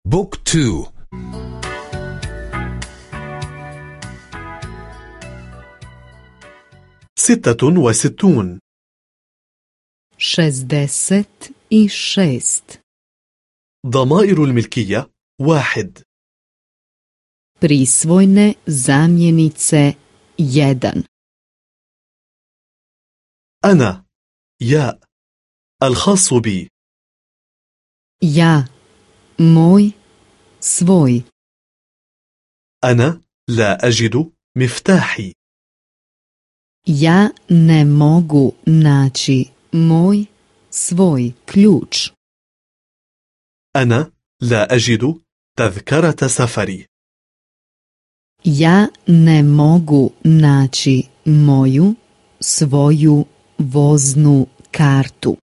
بوك تو. 66. 66. ضمائر الملكية 1. Prisvojne zamjenice 1. أنا يا الخاص بي. Ja, moj, svoj. أنا لا أجد مفتاحي. Ja ne mogu naći moj, svoj ključ. أنا لا أجد تذكرة سفري. Ja ne mogu naći moju, svoju voznu kartu.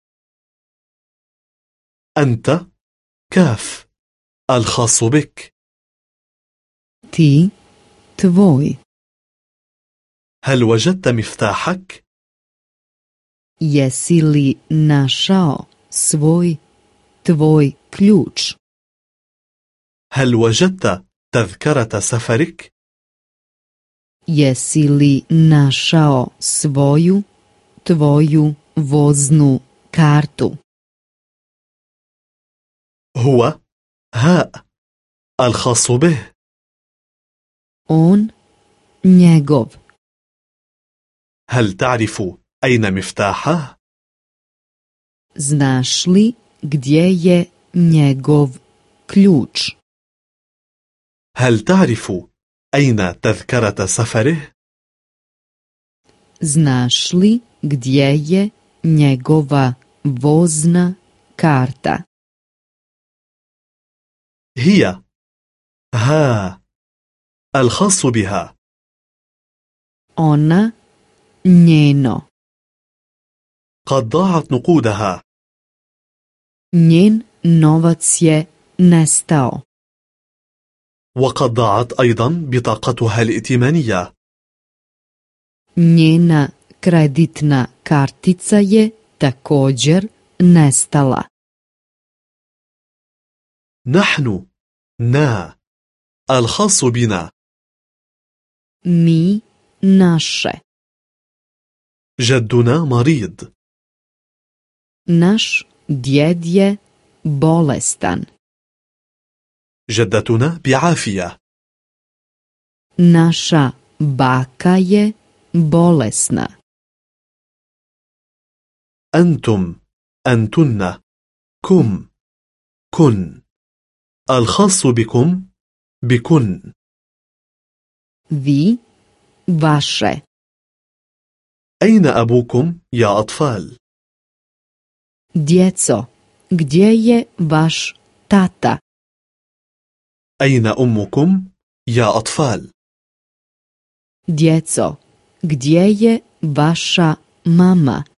أنت كاف الخاص بك. Ti, tvoj. هل وجدت مفتاحك؟ Jesi li našao svoj, tvoj ključ? هل وجدت تذكرة سفرك؟ Jesi li našao svoju, tvoju voznu kartu? هو هاء الخاص به. On, njegov. هل تعرف أين مفتاحه؟ Znaš li gdje je njegov ključ? هل تعرف أين تذكرة سفره؟ Znaš li gdje je njegova vozna karta? هي ها الخاص بها. Ona, njeno. قد ضاعت نقودها. Njen novac je nestao. وقد ضاعت أيضا بطاقتها الائتمانية. Njena kreditna kartica je također nestala. نحن نا الخاص بنا. Mi, naše. جدنا مريض. Naš djed je bolestan. جدتنا بعافية. Naša baka je bolesna. أنتم أنتن كم كن. الخاص بكم بكن. Vi, vaše. أين أبوكم يا أطفال؟ Djeco, gdje je vaš tata? أين أمكم يا أطفال؟ Djeco, gdje je vaša mama?